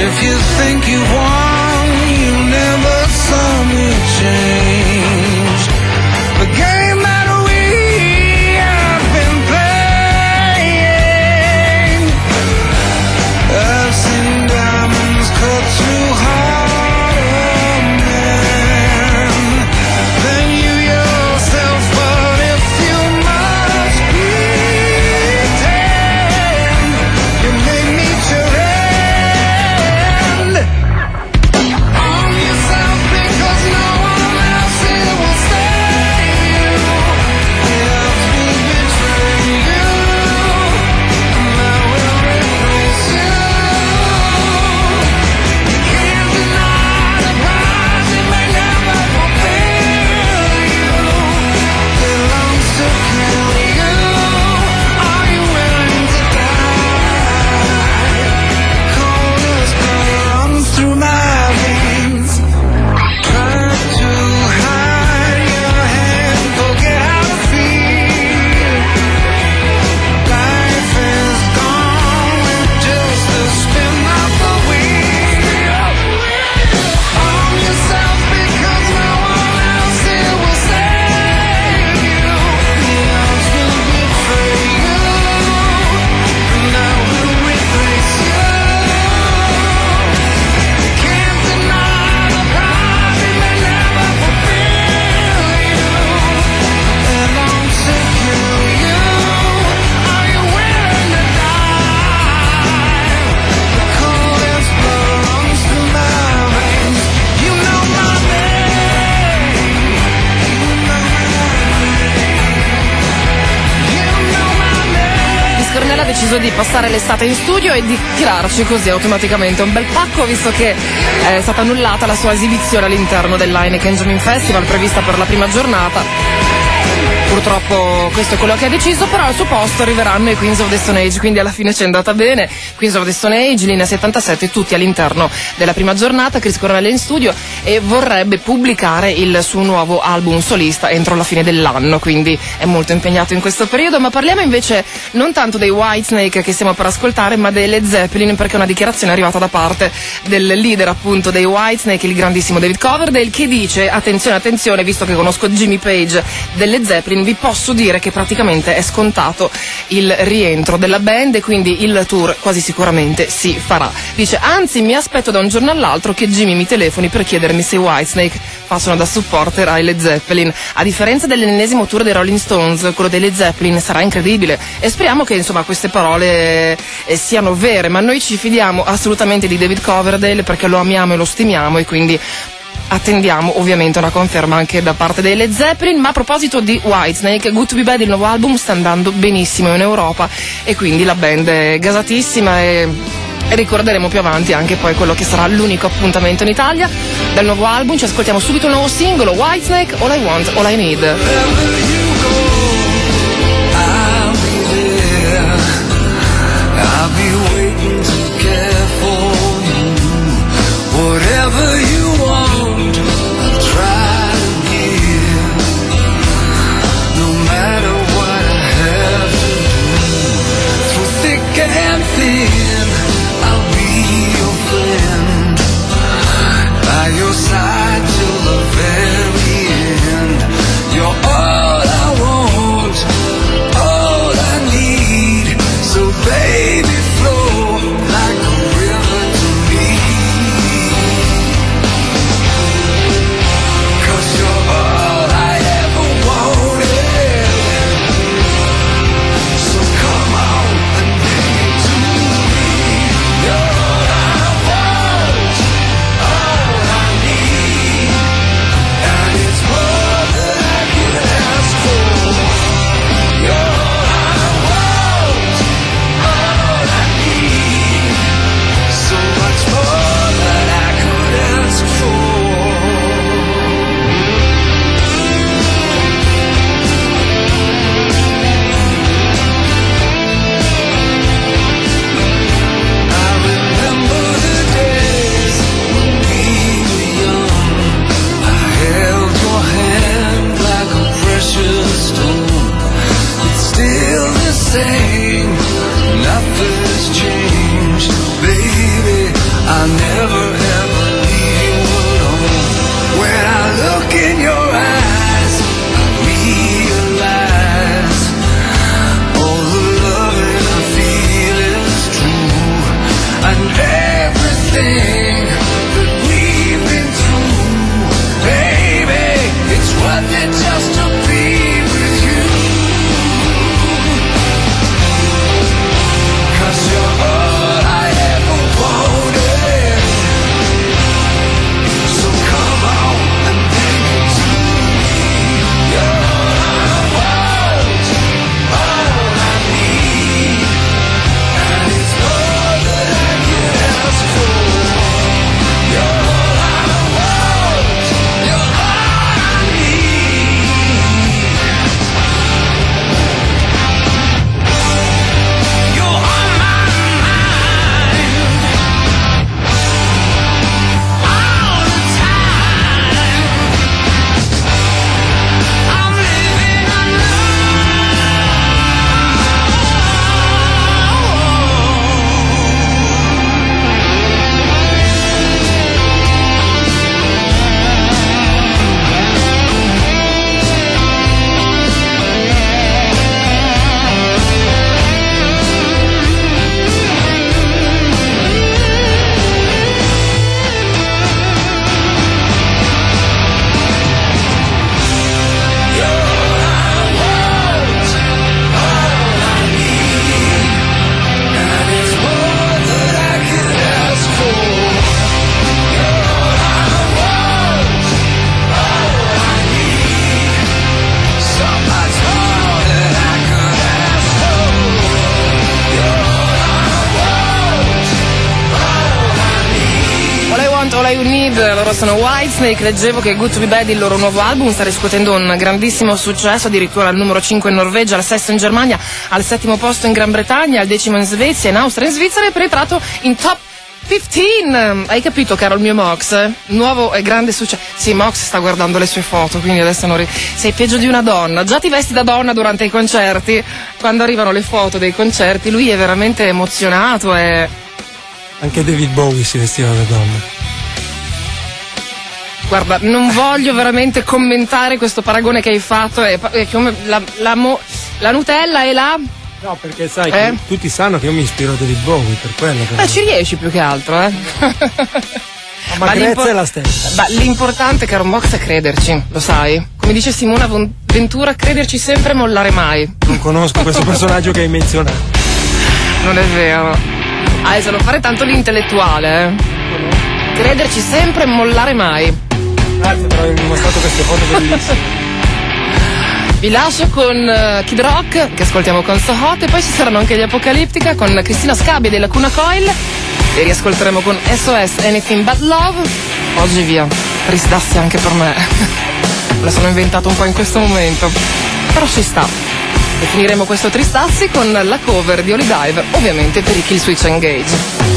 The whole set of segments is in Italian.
If you think you won, you never saw me change. The game that we have been playing. I've seen diamonds cut too hard, man, than you yourself. But if you must pretend, you may meet your end. Arm yourself because no one else here will save you. The odds will betray you, and I will replace you. You can't deny the prize, it may never fulfill you. It longs to kill you. Are you willing to die? Coldest blood runs through my veins. Try to hide your hand, forget how to feel. Life is gone with just a spin of the wheel. Arm yourself because no one else here will save you. The odds will betray you, and I will replace you. You can't deny the prize, it may never fulfill you. It longs to kill you. Are you willing to die? The coldest blood runs through my veins. You know my name. You know my name. Chris Cornell ha deciso di passare l'estate in studio e di tirarci così automaticamente un bel pacco, visto che è stata annullata la sua esibizione all'interno dell'Heineken Jamming Festival prevista per la prima giornata. Purtroppo questo è quello che ha deciso, però al suo posto arriveranno i Queens of the Stone Age, quindi alla fine ci è andata bene. Queens of the Stone Age, linea 77, tutti all'interno della prima giornata. Chris Cornell è in studio e vorrebbe pubblicare il suo nuovo album solista entro la fine dell'anno, quindi è molto impegnato in questo periodo. Ma parliamo invece non tanto dei Whitesnake che stiamo per ascoltare, ma dei Led Zeppelin, perché una dichiarazione è arrivata da parte del leader appunto dei Whitesnake, il grandissimo David Coverdale, che dice: attenzione, attenzione, visto che conosco Jimmy Page delle Zeppelin, vi posso dire che praticamente è scontato il rientro della band e quindi il tour quasi sicuramente si farà. Dice: anzi, mi aspetto da un giorno all'altro che Jimmy mi telefoni per chiedermi se i Whitesnake facciano da supporter ai Led Zeppelin. A differenza dell'ennesimo tour dei Rolling Stones, quello dei Led Zeppelin sarà incredibile, e speriamo che insomma queste parole siano vere, ma noi ci fidiamo assolutamente di David Coverdale perché lo amiamo e lo stimiamo, e quindi attendiamo ovviamente una conferma anche da parte dei Led Zeppelin. Ma a proposito di Whitesnake, Good to Be Bad, il nuovo album, sta andando benissimo in Europa e quindi la band è gasatissima e ricorderemo più avanti anche poi quello che sarà l'unico appuntamento in Italia. Dal nuovo album ci ascoltiamo subito un nuovo singolo, Whitesnake, All I Want, All I Need. I'll be waiting to care for you. Whatever you want, I'll try to give. No matter what I have to do, through thick and thin, I'll be your friend. By your side till the very end. You're all I want, all I need. So baby, flow like a river to me. 'Cause you're all I ever wanted. So come on and bring it to me. You're all I want, all I need. and everything that we've been through. Baby, it's worth it just to be with you. 'Cause you're all I ever wanted. So come on and bring it to me. You're all I want, all I need, and it's all that I can ask for. You're all I want, you're all I need. You're on my mind all the time. I'm living All I Need, loro sono Whitesnake. Leggevo che Good to Be Bad, il loro nuovo album, sta riscuotendo un grandissimo successo, addirittura al numero 5 in Norvegia, al 6 in Germania, al 7° posto in Gran Bretagna, al 10° in Svezia, in Austria e in Svizzera, e penetrato in top 15. Hai capito, caro il mio Mox? Nuovo e grande successo. Sì, Mox sta guardando le sue foto, quindi adesso non sei peggio di una donna. Già ti vesti da donna durante i concerti, quando arrivano le foto dei concerti lui è veramente emozionato e... Anche David Bowie si vestiva da donna. Guarda, non voglio veramente commentare questo paragone che hai fatto, è come la Nutella e la... No, perché sai, che tutti sanno che io mi ispiro a David Bowie, per quello. Ci riesci più che altro, La magrezza è la stessa. Ma l'importante, caro Mox, è crederci, lo sai? Come dice Simona Ventura, crederci sempre e mollare mai. Non conosco questo personaggio che hai menzionato. Non è vero. Adesso non fare tanto l'intellettuale, Crederci sempre e mollare mai. Grazie per avermi mostrato queste foto bellissime. Vi lascio con Kid Rock, che ascoltiamo con So Hot, e poi ci saranno anche gli Apocalittica con Cristina Scabbia dei Lacuna Coil, e riascolteremo con SOS Anything But Love. Oggi via, tristassi anche per me. La sono inventato un po' in questo momento, però ci sta. E finiremo questo tristassi con la cover di Holy Dive, ovviamente per i Kill Switch Engage.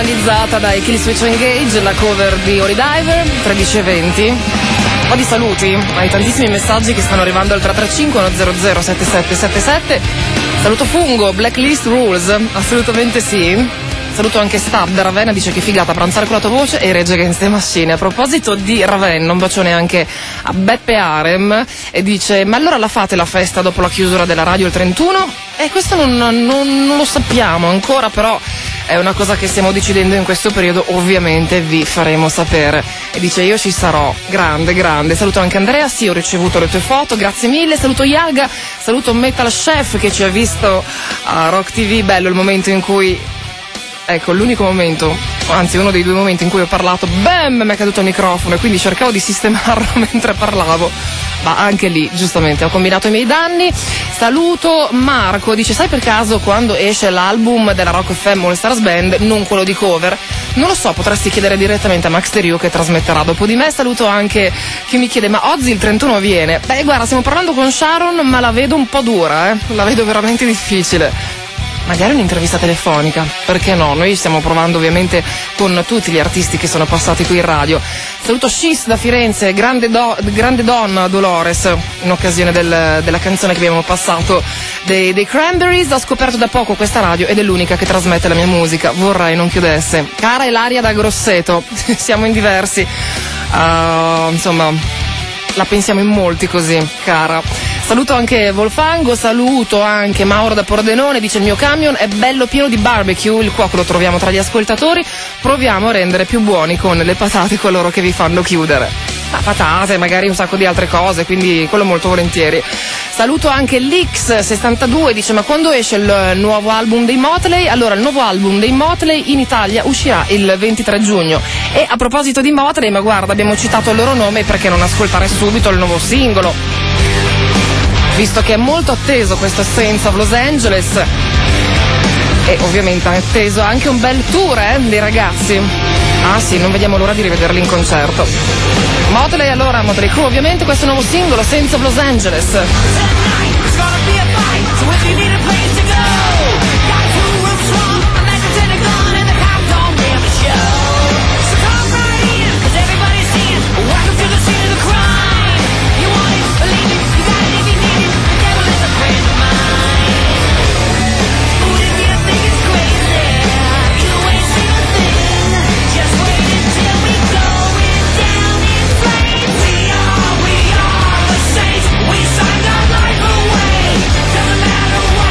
realizzata dai Killswitch Engage, la cover di Holy Diver, 13:20. Un po' di saluti ai tantissimi messaggi che stanno arrivando al 335 100 7777. Saluto Fungo, Blacklist Rules, assolutamente sì. Saluto anche Stab da Ravenna, dice che figata pranzare con la tua voce e Rage Against the Machine. A proposito di Ravenna, un bacione anche a Beppe Arem e dice: ma allora la fate la festa dopo la chiusura della radio il 31? Questo non lo sappiamo ancora, però è una cosa che stiamo decidendo in questo periodo, ovviamente vi faremo sapere. E dice: io ci sarò, grande. Saluto anche Andrea, sì, ho ricevuto le tue foto, grazie mille. Saluto Yaga, saluto Metal Chef che ci ha visto a Rock TV, bello il momento in cui, ecco, l'unico momento, anzi uno dei due momenti in cui ho parlato, bam, mi è caduto il microfono e quindi cercavo di sistemarlo mentre parlavo, ma anche lì giustamente ho combinato i miei danni. Saluto Marco, dice: sai per caso quando esce l'album della Rock FM All Stars Band, non quello di cover? Non lo so, potresti chiedere direttamente a Max Teriou che trasmetterà dopo di me. Saluto anche chi mi chiede: ma Ozzy il 31 viene? Beh, guarda, stiamo parlando con Sharon, ma la vedo un po' dura, la vedo veramente difficile. Magari un'intervista telefonica, perché no? Noi stiamo provando ovviamente con tutti gli artisti che sono passati qui in radio. Saluto Scis da Firenze, grande donna Dolores, in occasione della canzone che abbiamo passato dei Cranberries. Ho scoperto da poco questa radio ed è l'unica che trasmette la mia musica, vorrei non chiudesse. Cara Ilaria da Grosseto, siamo in diversi, insomma, la pensiamo in molti così, cara. Saluto anche Volfango, saluto anche Mauro da Pordenone, dice: il mio camion è bello pieno di barbecue, il cuoco lo troviamo tra gli ascoltatori, proviamo a rendere più buoni con le patate coloro che vi fanno chiudere. Ma patate, magari un sacco di altre cose, quindi quello molto volentieri. Saluto anche l'X62, dice: ma quando esce il nuovo album dei Motley? Allora, il nuovo album dei Motley in Italia uscirà il 23 giugno. E a proposito di Motley, ma guarda, abbiamo citato il loro nome, perché non ascoltare subito il nuovo singolo? Visto che è molto atteso questo Saints of Los Angeles e ovviamente è atteso anche un bel tour dei ragazzi. Ah sì, non vediamo l'ora di rivederli in concerto. Motley, allora, Motley Crue, ovviamente questo nuovo singolo, Saints of Los Angeles. We signed our life away. Doesn't matter what.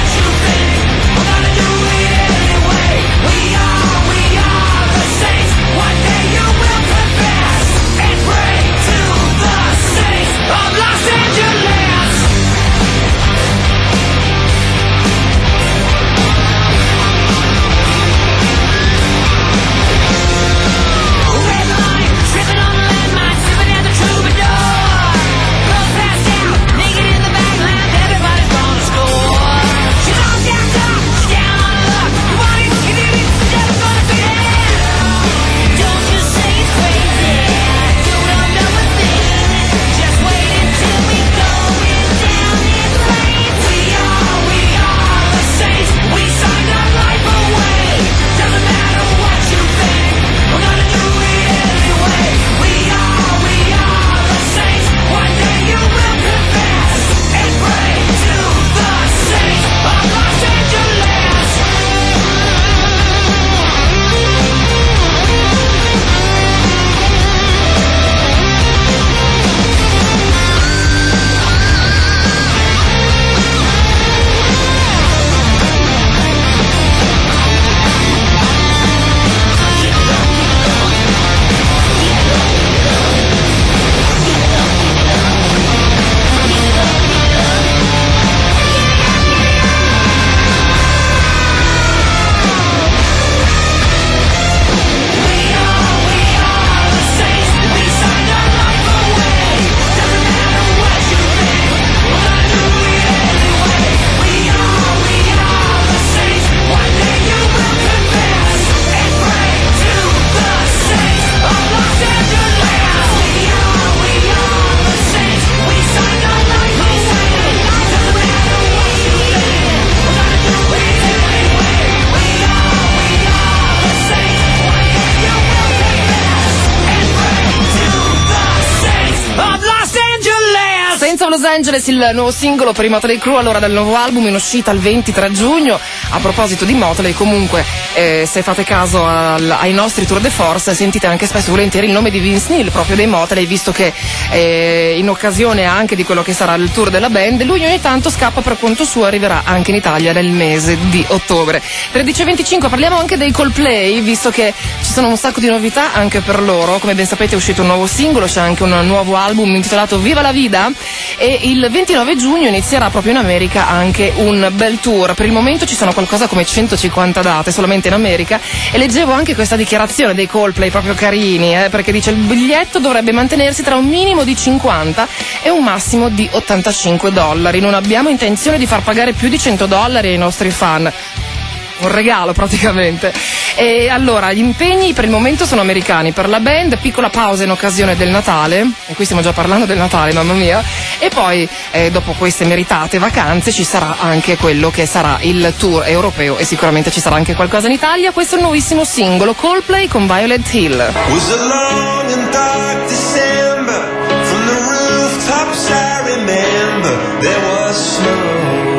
Los Angeles, il nuovo singolo per i Motley Crue, allora del nuovo album in uscita il 23 giugno. A proposito di Motley, comunque se fate caso ai nostri tour de force sentite anche spesso e volentieri il nome di Vince Neil, proprio dei Motley, visto che in occasione anche di quello che sarà il tour della band, lui ogni tanto scappa per conto suo, arriverà anche in Italia nel mese di ottobre. 13:25 parliamo anche dei Coldplay, visto che ci sono un sacco di novità anche per loro. Come ben sapete è uscito un nuovo singolo, c'è anche un nuovo album intitolato Viva la Vida, e il 29 giugno inizierà proprio in America anche un bel tour. Per il momento ci sono qualcosa come 150 date solamente in America, e leggevo anche questa dichiarazione dei Coldplay proprio carini, perché dice il biglietto dovrebbe mantenersi tra un minimo di 50 e un massimo di $85. Non abbiamo intenzione di far pagare più di $100 ai nostri fan. Un regalo praticamente. E allora gli impegni per il momento sono americani per la band, piccola pausa in occasione del Natale, e qui stiamo già parlando del Natale, mamma mia, e poi dopo queste meritate vacanze ci sarà anche quello che sarà il tour europeo, e sicuramente ci sarà anche qualcosa in Italia. Questo è il nuovissimo singolo Coldplay con Violet Hill. Was a long and dark December. From the rooftops I remember there was snow,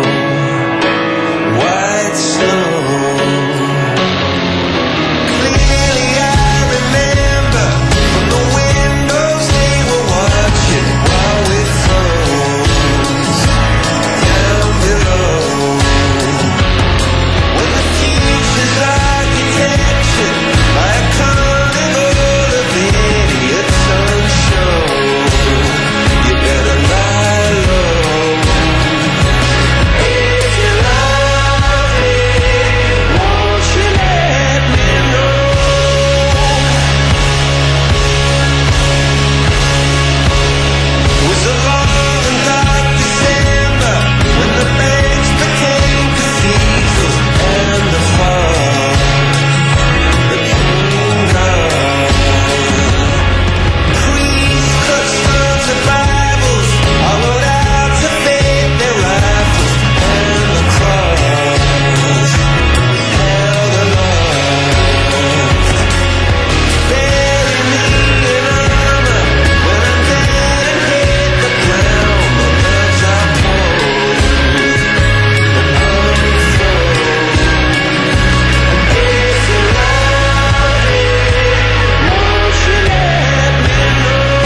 white snow. Clearly I remember from the windows they were watching while we froze down below. When the future's architecture by a carnival of idiots on show, you better lie low. If you love me, won't you let me know? It was a long and dark December when the banks became cathedrals and the fog that came down. Priests clutched onto Bibles, hollowed out to fade their rifles, and the cross was held aloft. Bury me in armor when I'm dead and hit the ground. My legs are cold and unfurled. If you love me, won't you let me know?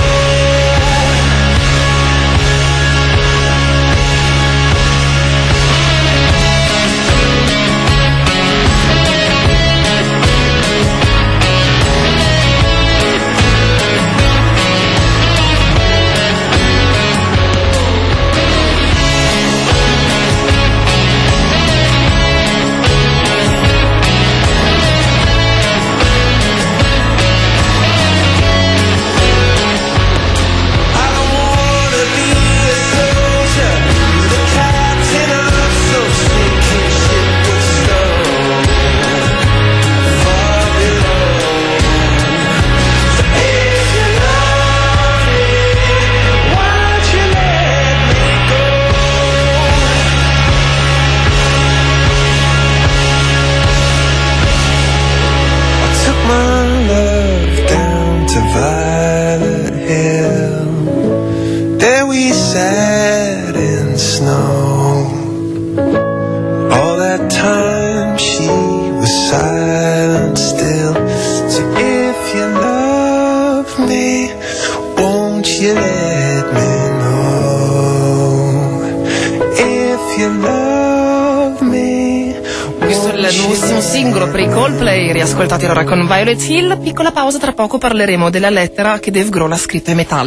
I don't wanna be a soldier, the captain of some sinking ship with stone far below. So if you love me, won't you let me go? I took my love down to Violet Hill. There we sat in snow. All that time she was silent still. So if you love me, won't you let me know? If you love me, Questo è il nuovissimo singolo per i Coldplay, riascoltati allora con Violet Hill. Piccola pausa, tra poco parleremo della lettera che Dave Grohl ha scritto ai Metallica.